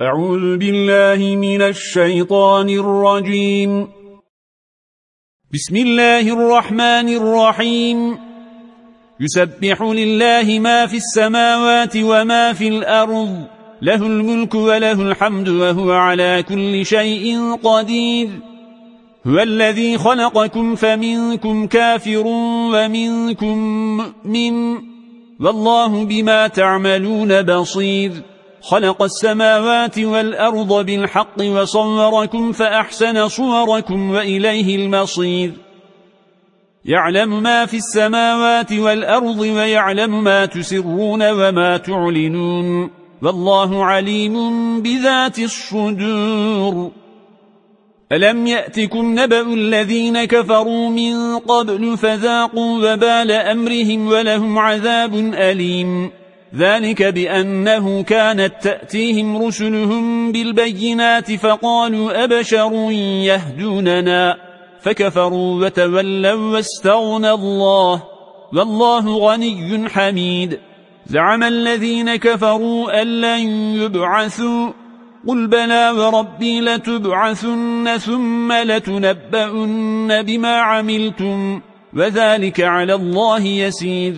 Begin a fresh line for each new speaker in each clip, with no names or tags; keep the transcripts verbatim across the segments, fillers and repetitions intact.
أعوذ بالله من الشيطان الرجيم. بسم الله الرحمن الرحيم. يسبح لله ما في السماوات وما في الأرض، له الملك وله الحمد وهو على كل شيء قدير. هو الذي خلقكم فمنكم كافر ومنكم مؤمن، والله بما تعملون بصير. خلق السماوات والأرض بالحق وصوركم فأحسن صوركم وإليه المصير. يعلم ما في السماوات والأرض ويعلم ما تسرون وما تعلنون، والله عليم بذات الصدور. ألم يأتكم نبأ الذين كفروا من قبل فذاقوا وبال أمرهم ولهم عذاب أليم. ذلك بأنه كانت تأتيهم رسلهم بالبينات فقالوا أبشر يهدوننا، فكفروا وتولوا واستغنى الله، والله غني حميد. زعم الذين كفروا أن لن يبعثوا، قل بلى وربي لتبعثن ثم لتنبؤن بما عملتم، وذلك على الله يسير.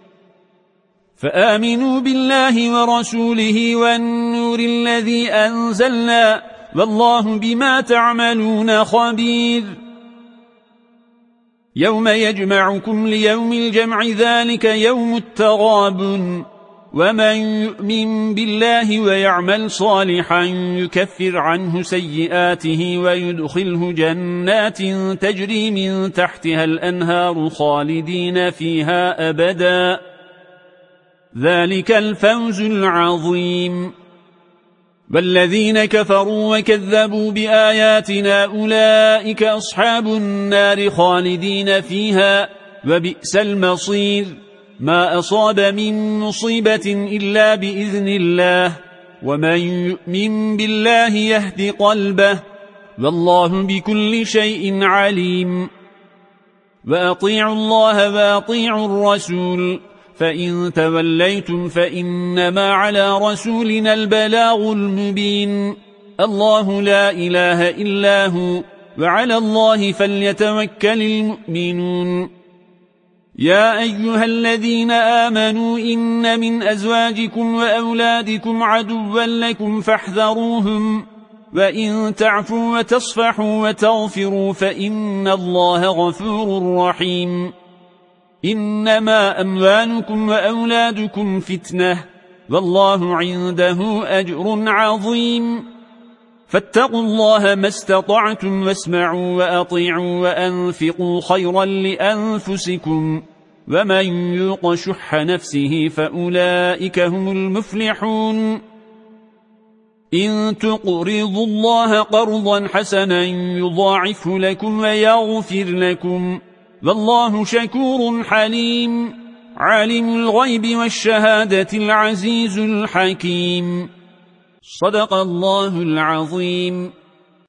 فآمنوا بالله ورسوله والنور الذي أنزلنا، والله بما تعملون خبير. يوم يجمعكم ليوم الجمع، ذلك يوم التغابن. ومن يؤمن بالله ويعمل صالحا يكفر عنه سيئاته ويدخله جنات تجري من تحتها الأنهار خالدين فيها أبدا، ذلك الفوز العظيم. والذين كفروا وكذبوا بآياتنا أولئك أصحاب النار خالدين فيها، وبئس المصير. ما أصاب من مصيبة إلا بإذن الله، ومن يؤمن بالله يهد قلبه، والله بكل شيء عليم. وأطيعوا الله وأطيعوا الرسول، فإن توليتم فإنما على رسولنا البلاغ المبين. الله لا إله إلا هو، وعلى الله فليتوكل المؤمنون. يا أيها الذين آمنوا إن من أزواجكم وأولادكم عدوا لكم فاحذروهم، وإن تعفوا وتصفحوا وتغفروا فإن الله غفور رحيم. إنما أموالكم وأولادكم فتنة، والله عنده أجر عظيم. فاتقوا الله ما استطعتم واسمعوا وأطيعوا وأنفقوا خيرا لأنفسكم، ومن يوق شح نفسه فأولئك هم المفلحون. إن تقرضوا الله قرضا حسنا يضاعفه لكم ويغفر لكم، والله شكور حليم. عالم الغيب والشهادة العزيز الحكيم. صدق الله العظيم.